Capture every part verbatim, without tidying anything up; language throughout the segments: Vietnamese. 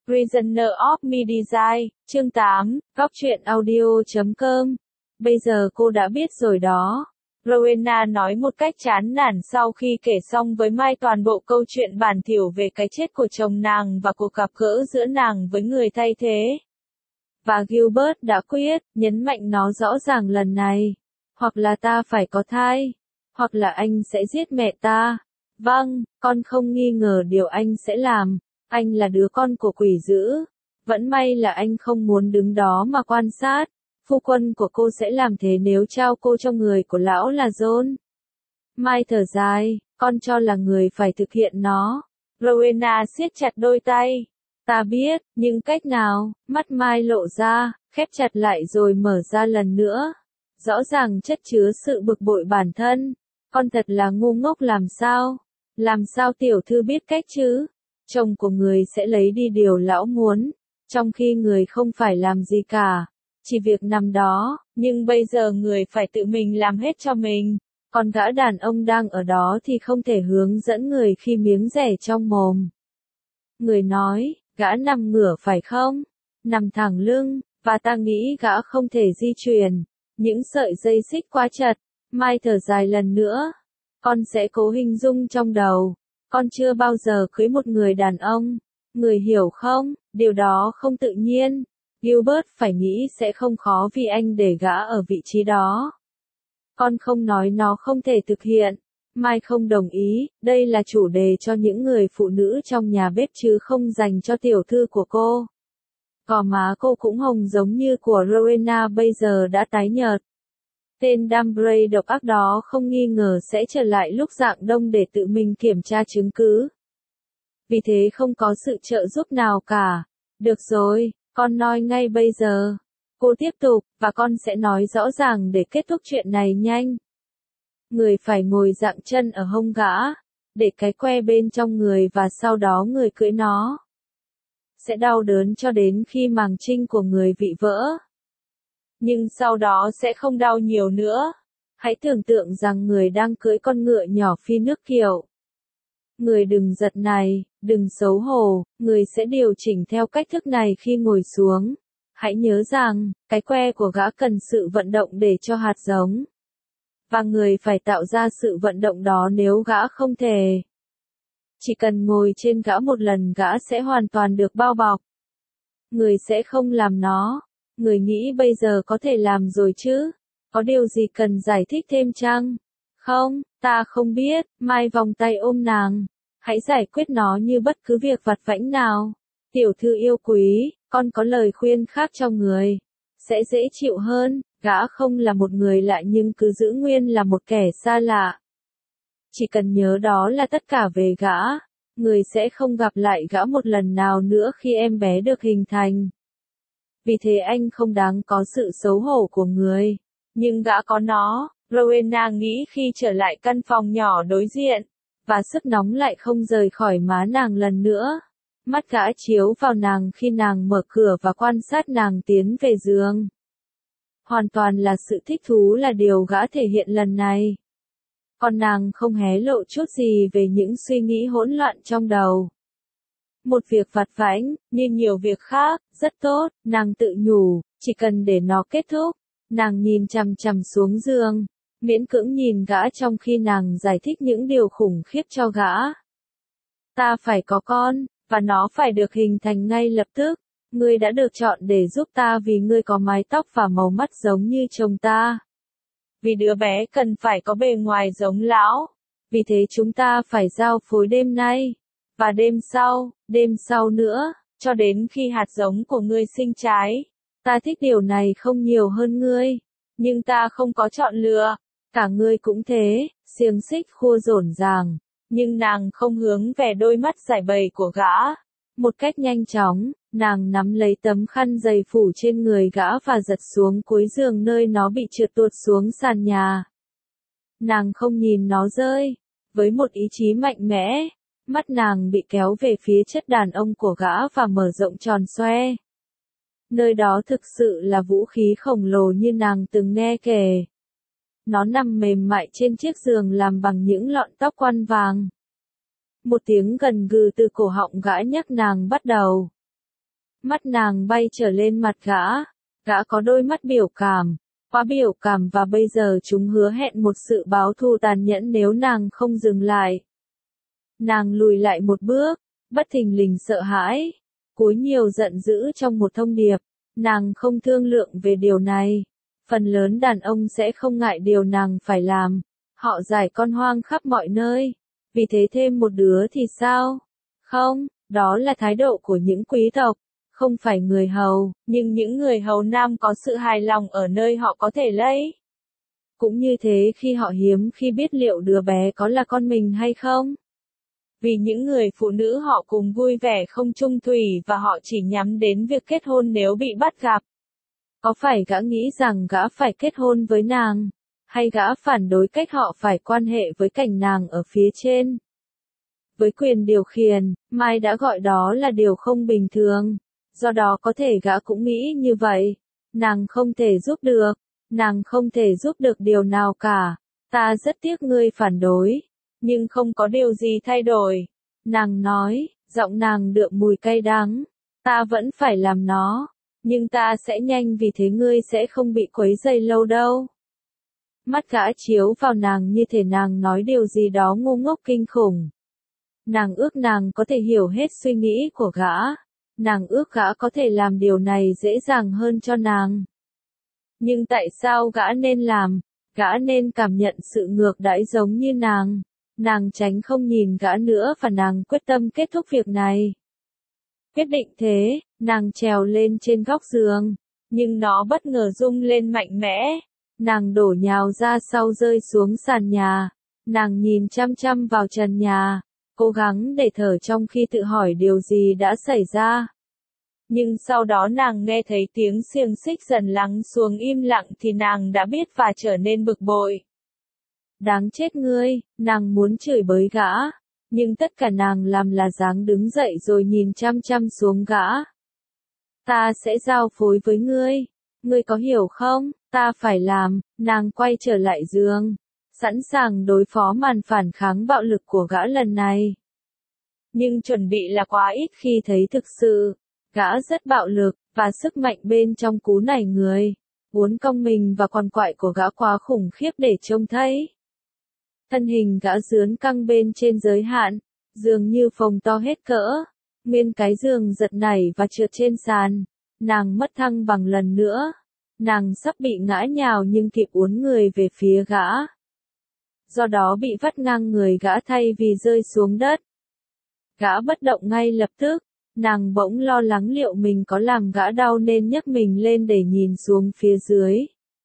Prisoner of Midnight, chương tám, góc truyện audio chấm com. Bây giờ cô đã biết rồi đó. Rowena nói một cách chán nản sau khi kể xong với Mai toàn bộ câu chuyện bản thỉu về cái chết của chồng nàng và cuộc gặp gỡ giữa nàng với người thay thế. Và Gilbert đã quyết, nhấn mạnh nó rõ ràng lần này. Hoặc là ta phải có thai. Hoặc là anh sẽ giết mẹ ta. Vâng, con không nghi ngờ điều anh sẽ làm. Anh là đứa con của quỷ dữ. Vẫn may là anh không muốn đứng đó mà quan sát. Phu quân của cô sẽ làm thế nếu trao cô cho người của lão là John. Mai thở dài, con cho là người phải thực hiện nó. Rowena siết chặt đôi tay. Ta biết, nhưng cách nào? Mắt Mai lộ ra, khép chặt lại rồi mở ra lần nữa. Rõ ràng chất chứa sự bực bội bản thân. Con thật là ngu ngốc làm sao? Làm sao tiểu thư biết cách chứ? Chồng của người sẽ lấy đi điều lão muốn, trong khi người không phải làm gì cả, chỉ việc nằm đó, nhưng bây giờ người phải tự mình làm hết cho mình, còn gã đàn ông đang ở đó thì không thể hướng dẫn người khi miếng rẻ trong mồm. Người nói, gã nằm ngửa phải không? Nằm thẳng lưng, và ta nghĩ gã không thể di chuyển, những sợi dây xích quá chặt. Mai thở dài lần nữa, con sẽ cố hình dung trong đầu. Con chưa bao giờ cưới một người đàn ông. Người hiểu không, điều đó không tự nhiên. Gilbert phải nghĩ sẽ không khó vì anh để gã ở vị trí đó. Con không nói nó không thể thực hiện. Mai không đồng ý, đây là chủ đề cho những người phụ nữ trong nhà bếp chứ không dành cho tiểu thư của cô. Gò má cô cũng hồng giống như của Rowena bây giờ đã tái nhợt. Tên Dambray độc ác đó không nghi ngờ sẽ trở lại lúc rạng đông để tự mình kiểm tra chứng cứ. Vì thế không có sự trợ giúp nào cả. Được rồi, con nói ngay bây giờ. Cô tiếp tục, và con sẽ nói rõ ràng để kết thúc chuyện này nhanh. Người phải ngồi dạng chân ở hông gã, để cái que bên trong người và sau đó người cưỡi nó. Sẽ đau đớn cho đến khi màng trinh của người bị vỡ. Nhưng sau đó sẽ không đau nhiều nữa. Hãy tưởng tượng rằng người đang cưỡi con ngựa nhỏ phi nước kiệu. Người đừng giật này, đừng xấu hổ, người sẽ điều chỉnh theo cách thức này khi ngồi xuống. Hãy nhớ rằng, cái que của gã cần sự vận động để cho hạt giống. Và người phải tạo ra sự vận động đó nếu gã không thể. Chỉ cần ngồi trên gã một lần gã sẽ hoàn toàn được bao bọc. Người sẽ không làm nó. Người nghĩ bây giờ có thể làm rồi chứ? Có điều gì cần giải thích thêm chăng? Không, ta không biết. Mai vòng tay ôm nàng. Hãy giải quyết nó như bất cứ việc vặt vãnh nào. Tiểu thư yêu quý, con có lời khuyên khác cho người. Sẽ dễ chịu hơn, gã không là một người lạ nhưng cứ giữ nguyên là một kẻ xa lạ. Chỉ cần nhớ đó là tất cả về gã. Người sẽ không gặp lại gã một lần nào nữa khi em bé được hình thành. Vì thế anh không đáng có sự xấu hổ của người. Nhưng gã có nó, Rowena nghĩ khi trở lại căn phòng nhỏ đối diện. Và sức nóng lại không rời khỏi má nàng lần nữa. Mắt gã chiếu vào nàng khi nàng mở cửa và quan sát nàng tiến về giường. Hoàn toàn là sự thích thú là điều gã thể hiện lần này. Còn nàng không hé lộ chút gì về những suy nghĩ hỗn loạn trong đầu. Một việc vặt vãnh, như nhiều việc khác, rất tốt, nàng tự nhủ, chỉ cần để nó kết thúc. Nàng nhìn chằm chằm xuống giường, miễn cưỡng nhìn gã trong khi nàng giải thích những điều khủng khiếp cho gã. Ta phải có con, và nó phải được hình thành ngay lập tức. Ngươi đã được chọn để giúp ta vì ngươi có mái tóc và màu mắt giống như chồng ta. Vì đứa bé cần phải có bề ngoài giống lão. Vì thế chúng ta phải giao phối đêm nay. Và đêm sau, đêm sau nữa, cho đến khi hạt giống của ngươi sinh trái. Ta thích điều này không nhiều hơn ngươi. Nhưng ta không có chọn lựa. Cả ngươi cũng thế, xiềng xích khua rổn ràng. Nhưng nàng không hướng về đôi mắt giải bày của gã. Một cách nhanh chóng, nàng nắm lấy tấm khăn dày phủ trên người gã và giật xuống cuối giường nơi nó bị trượt tuột xuống sàn nhà. Nàng không nhìn nó rơi. Với một ý chí mạnh mẽ, mắt nàng bị kéo về phía chất đàn ông của gã và mở rộng tròn xoe. Nơi đó thực sự là vũ khí khổng lồ như nàng từng nghe kể. Nó nằm mềm mại trên chiếc giường làm bằng những lọn tóc quăn vàng. Một tiếng gần gừ từ cổ họng gã nhắc nàng bắt đầu. Mắt nàng bay trở lên mặt gã. Gã có đôi mắt biểu cảm, quá biểu cảm và bây giờ chúng hứa hẹn một sự báo thù tàn nhẫn nếu nàng không dừng lại. Nàng lùi lại một bước, bất thình lình sợ hãi, cúi nhiều giận dữ trong một thông điệp. Nàng không thương lượng về điều này. Phần lớn đàn ông sẽ không ngại điều nàng phải làm. Họ giải con hoang khắp mọi nơi. Vì thế thêm một đứa thì sao? Không, đó là thái độ của những quý tộc, không phải người hầu, nhưng những người hầu nam có sự hài lòng ở nơi họ có thể lấy. Cũng như thế khi họ hiếm khi biết liệu đứa bé có là con mình hay không. Vì những người phụ nữ họ cùng vui vẻ không chung thủy và họ chỉ nhắm đến việc kết hôn nếu bị bắt gặp. Có phải gã nghĩ rằng gã phải kết hôn với nàng, hay gã phản đối cách họ phải quan hệ với cảnh nàng ở phía trên? Với quyền điều khiển, Mai đã gọi đó là điều không bình thường. Do đó có thể gã cũng nghĩ như vậy. Nàng không thể giúp được. Nàng không thể giúp được điều nào cả. Ta rất tiếc ngươi phản đối. Nhưng không có điều gì thay đổi. Nàng nói, giọng nàng đượm mùi cay đắng. Ta vẫn phải làm nó. Nhưng ta sẽ nhanh vì thế ngươi sẽ không bị quấy rầy lâu đâu. Mắt gã chiếu vào nàng như thể nàng nói điều gì đó ngu ngốc kinh khủng. Nàng ước nàng có thể hiểu hết suy nghĩ của gã. Nàng ước gã có thể làm điều này dễ dàng hơn cho nàng. Nhưng tại sao gã nên làm? Gã nên cảm nhận sự ngược đãi giống như nàng. Nàng tránh không nhìn gã nữa và nàng quyết tâm kết thúc việc này. Quyết định thế, nàng trèo lên trên góc giường. Nhưng nó bất ngờ rung lên mạnh mẽ. Nàng đổ nhào ra sau rơi xuống sàn nhà. Nàng nhìn chăm chăm vào trần nhà. Cố gắng để thở trong khi tự hỏi điều gì đã xảy ra. Nhưng sau đó nàng nghe thấy tiếng xiềng xích dần lắng xuống im lặng thì nàng đã biết và trở nên bực bội. Đáng chết ngươi, nàng muốn chửi bới gã. Nhưng tất cả nàng làm là dáng đứng dậy rồi nhìn chăm chăm xuống gã. Ta sẽ giao phối với ngươi. Ngươi có hiểu không? Ta phải làm. Nàng quay trở lại giường. Sẵn sàng đối phó màn phản kháng bạo lực của gã lần này. Nhưng chuẩn bị là quá ít khi thấy thực sự. Gã rất bạo lực, và sức mạnh bên trong cú nảy người. Uốn cong mình và quằn quại của gã quá khủng khiếp để trông thấy. Thân hình gã dướn căng bên trên giới hạn, dường như phồng to hết cỡ. Nguyên cái giường giật nảy và trượt trên sàn. Nàng mất thăng bằng lần nữa. Nàng sắp bị ngã nhào nhưng kịp uốn người về phía gã. Do đó bị vắt ngang người gã thay vì rơi xuống đất. Gã bất động ngay lập tức. Nàng bỗng lo lắng liệu mình có làm gã đau nên nhấc mình lên để nhìn xuống phía dưới.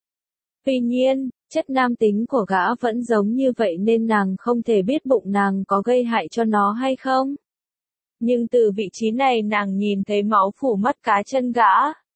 Tuy nhiên, chất nam tính của gã vẫn giống như vậy nên nàng không thể biết bụng nàng có gây hại cho nó hay không. Nhưng từ vị trí này nàng nhìn thấy máu phủ mắt cá chân gã.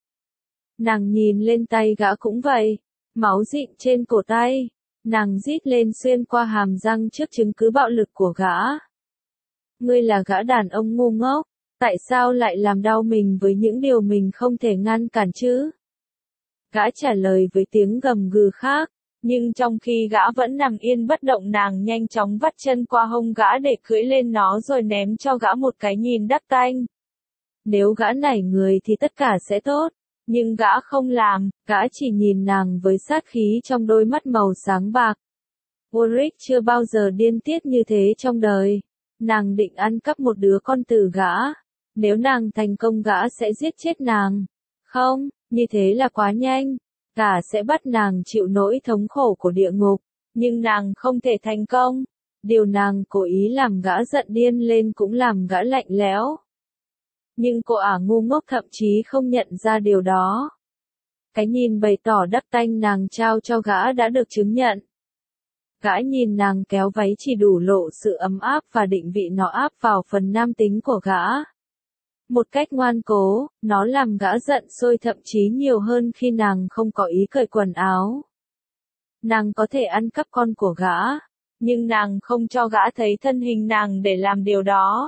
Nàng nhìn lên tay gã cũng vậy. Máu dịn trên cổ tay. Nàng rít lên xuyên qua hàm răng trước chứng cứ bạo lực của gã. Ngươi là gã đàn ông ngu ngốc. Tại sao lại làm đau mình với những điều mình không thể ngăn cản chứ? Gã trả lời với tiếng gầm gừ khác, nhưng trong khi gã vẫn nằm yên bất động nàng nhanh chóng vắt chân qua hông gã để cưỡi lên nó rồi ném cho gã một cái nhìn đắc tanh. Nếu gã nảy người thì tất cả sẽ tốt, nhưng gã không làm, gã chỉ nhìn nàng với sát khí trong đôi mắt màu sáng bạc. Ulrich chưa bao giờ điên tiết như thế trong đời. Nàng định ăn cắp một đứa con từ gã. Nếu nàng thành công gã sẽ giết chết nàng. Không, như thế là quá nhanh. Gã sẽ bắt nàng chịu nỗi thống khổ của địa ngục. Nhưng nàng không thể thành công. Điều nàng cố ý làm gã giận điên lên cũng làm gã lạnh lẽo. Nhưng cô ả ngu ngốc thậm chí không nhận ra điều đó. Cái nhìn bày tỏ đắc tanh nàng trao cho gã đã được chứng nhận. Gã nhìn nàng kéo váy chỉ đủ lộ sự ấm áp và định vị nó áp vào phần nam tính của gã. Một cách ngoan cố, nó làm gã giận sôi thậm chí nhiều hơn khi nàng không có ý cởi quần áo. Nàng có thể ăn cắp con của gã, nhưng nàng không cho gã thấy thân hình nàng để làm điều đó.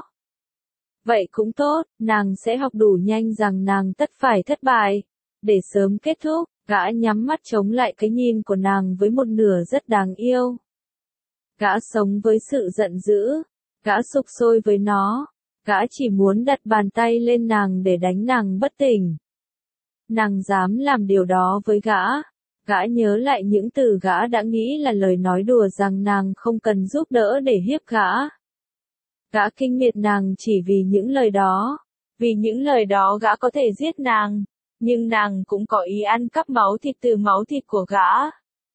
Vậy cũng tốt, nàng sẽ học đủ nhanh rằng nàng tất phải thất bại. Để sớm kết thúc, gã nhắm mắt chống lại cái nhìn của nàng với một nửa rất đáng yêu. Gã sống với sự giận dữ, gã sục sôi với nó. Gã chỉ muốn đặt bàn tay lên nàng để đánh nàng bất tỉnh. Nàng dám làm điều đó với gã. Gã nhớ lại những từ gã đã nghĩ là lời nói đùa rằng nàng không cần giúp đỡ để hiếp gã. Gã kinh miệt nàng chỉ vì những lời đó. Vì những lời đó gã có thể giết nàng. Nhưng nàng cũng có ý ăn cắp máu thịt từ máu thịt của gã.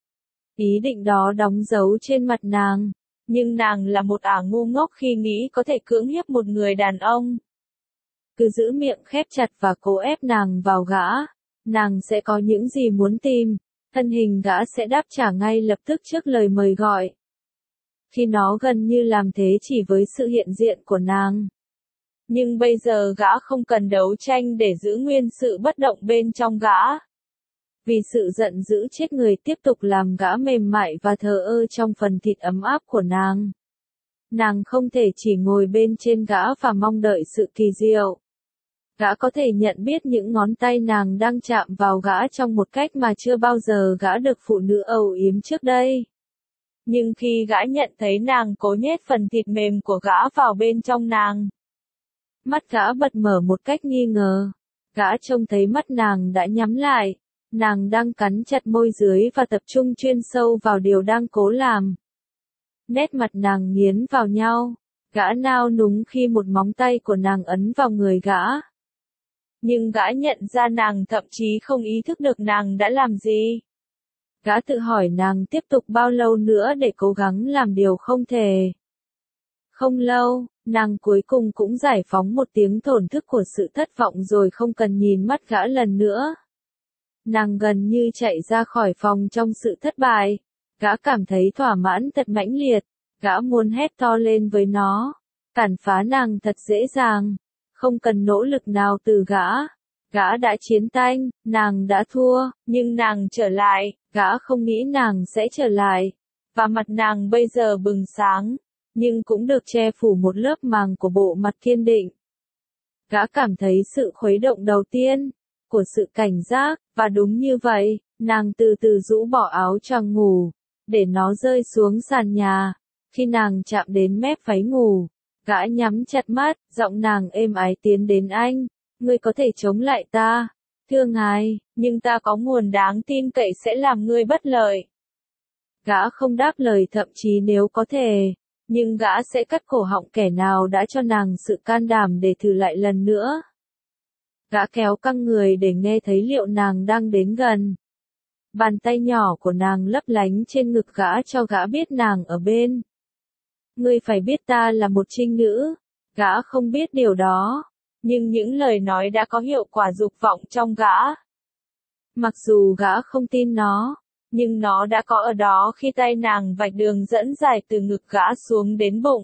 Ý định đó đóng dấu trên mặt nàng. Nhưng nàng là một ả ngu ngốc khi nghĩ có thể cưỡng hiếp một người đàn ông. Cứ giữ miệng khép chặt và cố ép nàng vào gã. Nàng sẽ có những gì muốn tìm. Thân hình gã sẽ đáp trả ngay lập tức trước lời mời gọi. Khi nó gần như làm thế chỉ với sự hiện diện của nàng. Nhưng bây giờ gã không cần đấu tranh để giữ nguyên sự bất động bên trong gã. Vì sự giận dữ chết người tiếp tục làm gã mềm mại và thờ ơ trong phần thịt ấm áp của nàng. Nàng không thể chỉ ngồi bên trên gã và mong đợi sự kỳ diệu. Gã có thể nhận biết những ngón tay nàng đang chạm vào gã trong một cách mà chưa bao giờ gã được phụ nữ âu yếm trước đây. Nhưng khi gã nhận thấy nàng cố nhét phần thịt mềm của gã vào bên trong nàng, mắt gã bật mở một cách nghi ngờ. Gã trông thấy mắt nàng đã nhắm lại. Nàng đang cắn chặt môi dưới và tập trung chuyên sâu vào điều đang cố làm. Nét mặt nàng nghiến vào nhau. Gã nao núng khi một móng tay của nàng ấn vào người gã. Nhưng gã nhận ra nàng thậm chí không ý thức được nàng đã làm gì. Gã tự hỏi nàng tiếp tục bao lâu nữa để cố gắng làm điều không thể. Không lâu, nàng cuối cùng cũng giải phóng một tiếng thổn thức của sự thất vọng rồi không cần nhìn mắt gã lần nữa. Nàng gần như chạy ra khỏi phòng trong sự thất bại. Gã cảm thấy thỏa mãn thật mãnh liệt. Gã muốn hét to lên với nó. Cản phá nàng thật dễ dàng. Không cần nỗ lực nào từ gã. Gã đã chiến tanh, nàng đã thua, nhưng nàng trở lại, gã không nghĩ nàng sẽ trở lại. Và mặt nàng bây giờ bừng sáng, nhưng cũng được che phủ một lớp màng của bộ mặt kiên định. Gã cảm thấy sự khuấy động đầu tiên, của sự cảnh giác, và đúng như vậy, nàng từ từ rũ bỏ áo choàng ngủ, để nó rơi xuống sàn nhà. Khi nàng chạm đến mép váy ngủ, gã nhắm chặt mắt, giọng nàng êm ái tiến đến anh. Ngươi có thể chống lại ta, thưa ngài, nhưng ta có nguồn đáng tin cậy sẽ làm ngươi bất lợi. Gã không đáp lời thậm chí nếu có thể, nhưng gã sẽ cắt cổ họng kẻ nào đã cho nàng sự can đảm để thử lại lần nữa. Gã kéo căng người để nghe thấy liệu nàng đang đến gần. Bàn tay nhỏ của nàng lấp lánh trên ngực gã cho gã biết nàng ở bên. Ngươi phải biết ta là một trinh nữ. Gã không biết điều đó. Nhưng những lời nói đã có hiệu quả dục vọng trong gã. Mặc dù gã không tin nó, nhưng nó đã có ở đó khi tay nàng vạch đường dẫn dài từ ngực gã xuống đến bụng.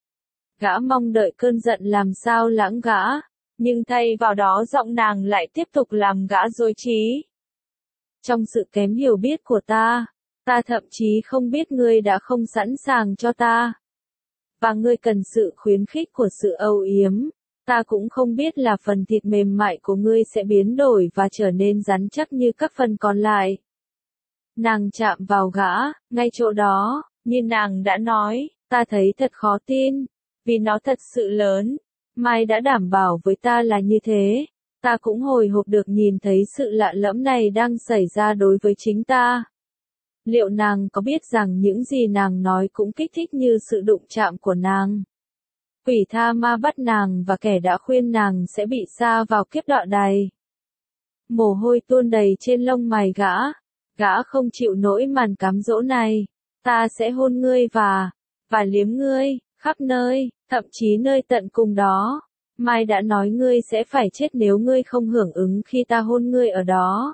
Gã mong đợi cơn giận làm sao lãng gã, nhưng thay vào đó giọng nàng lại tiếp tục làm gã rối trí. Trong sự kém hiểu biết của ta, ta thậm chí không biết ngươi đã không sẵn sàng cho ta. Và ngươi cần sự khuyến khích của sự âu yếm. Ta cũng không biết là phần thịt mềm mại của ngươi sẽ biến đổi và trở nên rắn chắc như các phần còn lại. Nàng chạm vào gã, ngay chỗ đó, như nàng đã nói, ta thấy thật khó tin, vì nó thật sự lớn. Mai đã đảm bảo với ta là như thế. Ta cũng hồi hộp được nhìn thấy sự lạ lẫm này đang xảy ra đối với chính ta. Liệu nàng có biết rằng những gì nàng nói cũng kích thích như sự đụng chạm của nàng? Quỷ tha ma bắt nàng và kẻ đã khuyên nàng sẽ bị sa vào kiếp đọa đầy. Mồ hôi tuôn đầy trên lông mày gã. Gã không chịu nổi màn cám dỗ này. Ta sẽ hôn ngươi và, và liếm ngươi, khắp nơi, thậm chí nơi tận cùng đó. Mai đã nói ngươi sẽ phải chết nếu ngươi không hưởng ứng khi ta hôn ngươi ở đó.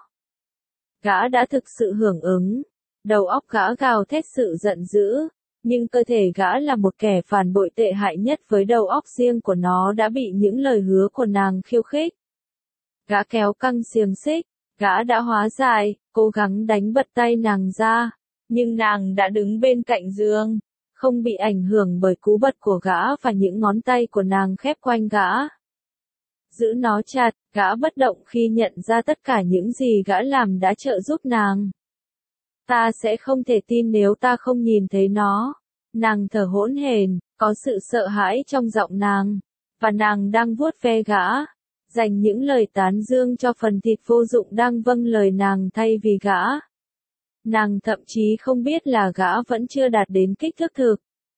Gã đã thực sự hưởng ứng. Đầu óc gã gào thét sự giận dữ. Nhưng cơ thể gã là một kẻ phản bội tệ hại nhất với đầu óc riêng của nó đã bị những lời hứa của nàng khiêu khích. Gã kéo căng xiềng xích, gã đã hóa giải, cố gắng đánh bật tay nàng ra, nhưng nàng đã đứng bên cạnh giường, không bị ảnh hưởng bởi cú bật của gã và những ngón tay của nàng khép quanh gã. Giữ nó chặt, gã bất động khi nhận ra tất cả những gì gã làm đã trợ giúp nàng. Ta sẽ không thể tin nếu ta không nhìn thấy nó. Nàng thở hỗn hển, có sự sợ hãi trong giọng nàng. và nàng đang vuốt ve gã, dành những lời tán dương cho phần thịt vô dụng đang vâng lời nàng thay vì gã. Nàng thậm chí không biết là gã vẫn chưa đạt đến kích thước thực.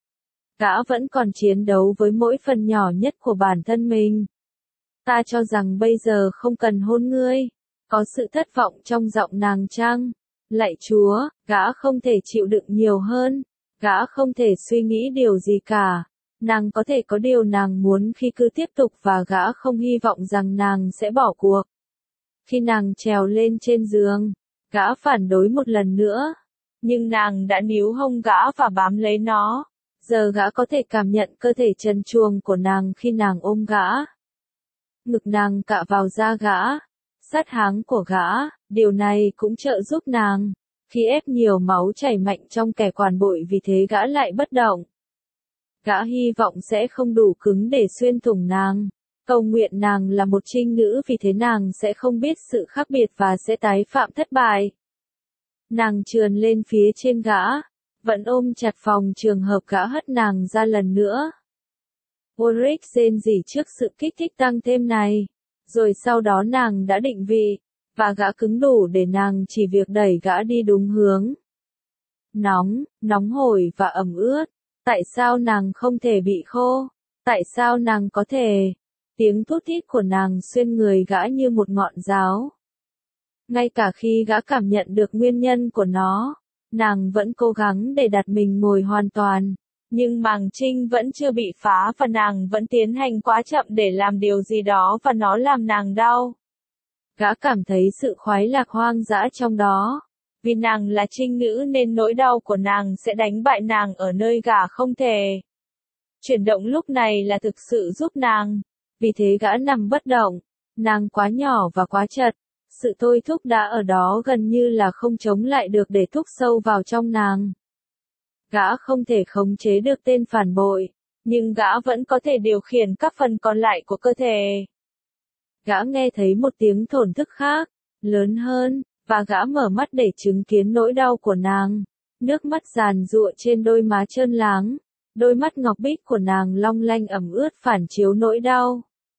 Gã vẫn còn chiến đấu với mỗi phần nhỏ nhất của bản thân mình. Ta cho rằng bây giờ không cần hôn ngươi. Có sự thất vọng trong giọng nàng chăng? Lạy Chúa, gã không thể chịu đựng nhiều hơn. Gã không thể suy nghĩ điều gì cả. Nàng có thể có điều nàng muốn khi cứ tiếp tục và gã không hy vọng rằng nàng sẽ bỏ cuộc. Khi nàng trèo lên trên giường, gã phản đối một lần nữa. Nhưng nàng đã níu hông gã và bám lấy nó. Giờ gã có thể cảm nhận cơ thể trần truồng của nàng khi nàng ôm gã. Ngực nàng cạ vào da gã, sát háng của gã, điều này cũng trợ giúp nàng. Khi ép nhiều máu chảy mạnh trong kẻ quản bội vì thế gã lại bất động. Gã hy vọng sẽ không đủ cứng để xuyên thủng nàng. Cầu nguyện nàng là một trinh nữ vì thế nàng sẽ không biết sự khác biệt và sẽ tái phạm thất bại. Nàng trườn lên phía trên gã, vẫn ôm chặt phòng trường hợp gã hất nàng ra lần nữa. Ulrich rên rỉ trước sự kích thích tăng thêm này. Rồi sau đó nàng đã định vị, và gã cứng đủ để nàng chỉ việc đẩy gã đi đúng hướng. Nóng, nóng hổi và ẩm ướt. Tại sao nàng không thể bị khô? Tại sao nàng có thể? Tiếng thút thít của nàng xuyên người gã như một ngọn giáo. Ngay cả khi gã cảm nhận được nguyên nhân của nó, nàng vẫn cố gắng để đặt mình ngồi hoàn toàn. Nhưng màng trinh vẫn chưa bị phá và nàng vẫn tiến hành quá chậm để làm điều gì đó và nó làm nàng đau. Gã cảm thấy sự khoái lạc hoang dã trong đó. Vì nàng là trinh nữ nên nỗi đau của nàng sẽ đánh bại nàng ở nơi gã không thể. Chuyển động lúc này là thực sự giúp nàng. Vì thế gã nằm bất động. Nàng quá nhỏ và quá chật. Sự thôi thúc đã ở đó gần như là không chống lại được để thúc sâu vào trong nàng. Gã không thể khống chế được tên phản bội, nhưng gã vẫn có thể điều khiển các phần còn lại của cơ thể. Gã nghe thấy một tiếng thổn thức khác, lớn hơn, và gã mở mắt để chứng kiến nỗi đau của nàng. Nước mắt giàn giụa trên đôi má trơn láng, đôi mắt ngọc bích của nàng long lanh ẩm ướt phản chiếu nỗi đau.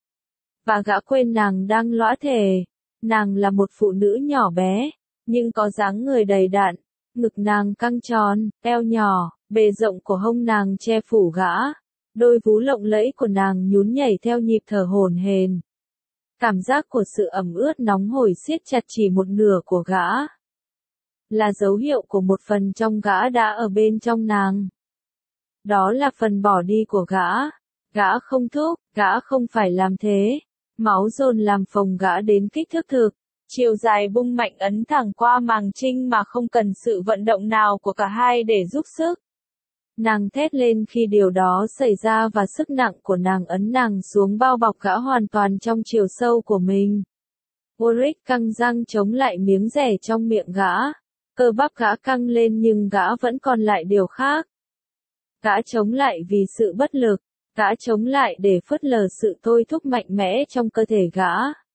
Và gã quên nàng đang lõa thể. Nàng là một phụ nữ nhỏ bé, nhưng có dáng người đầy đặn. Ngực nàng căng tròn, eo nhỏ, bề rộng của hông nàng che phủ gã. Đôi vú lộng lẫy của nàng nhún nhảy theo nhịp thở hổn hển. Cảm giác của sự ẩm ướt nóng hổi siết chặt chỉ một nửa của gã. Là dấu hiệu của một phần trong gã đã ở bên trong nàng. Đó là phần bỏ đi của gã. Gã không thúc, gã không phải làm thế. Máu dồn làm phồng gã đến kích thước thực. Chiều dài bung mạnh ấn thẳng qua màng trinh mà không cần sự vận động nào của cả hai để giúp sức. Nàng thét lên khi điều đó xảy ra và sức nặng của nàng ấn nàng xuống bao bọc gã hoàn toàn trong chiều sâu của mình. Ulrich căng răng chống lại miếng rẻ trong miệng gã. Cơ bắp gã căng lên nhưng gã vẫn còn lại điều khác. Gã chống lại vì sự bất lực. Gã chống lại để phớt lờ sự thôi thúc mạnh mẽ trong cơ thể gã.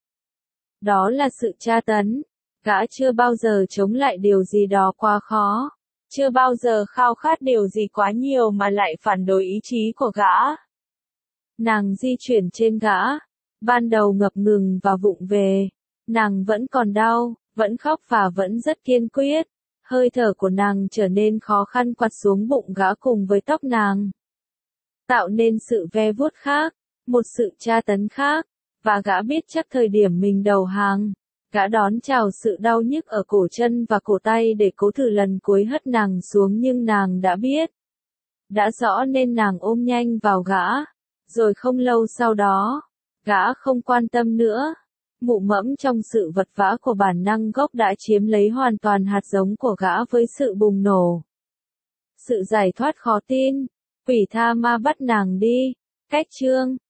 Đó là sự tra tấn. Gã chưa bao giờ chống lại điều gì đó quá khó. Chưa bao giờ khao khát điều gì quá nhiều mà lại phản đối ý chí của gã. Nàng di chuyển trên gã. Ban đầu ngập ngừng và vụng về. Nàng vẫn còn đau, vẫn khóc và vẫn rất kiên quyết. Hơi thở của nàng trở nên khó khăn quặt xuống bụng gã cùng với tóc nàng. Tạo nên sự ve vuốt khác, một sự tra tấn khác, và gã biết chắc thời điểm mình đầu hàng. Gã đón chào sự đau nhức ở cổ chân và cổ tay để cố thử lần cuối hất nàng xuống nhưng nàng đã biết. Đã rõ nên nàng ôm nhanh vào gã. Rồi không lâu sau đó, gã không quan tâm nữa. Mụ mẫm trong sự vật vã của bản năng gốc đã chiếm lấy hoàn toàn hạt giống của gã với sự bùng nổ. Sự giải thoát khó tin. Quỷ tha ma bắt nàng đi. Cách chương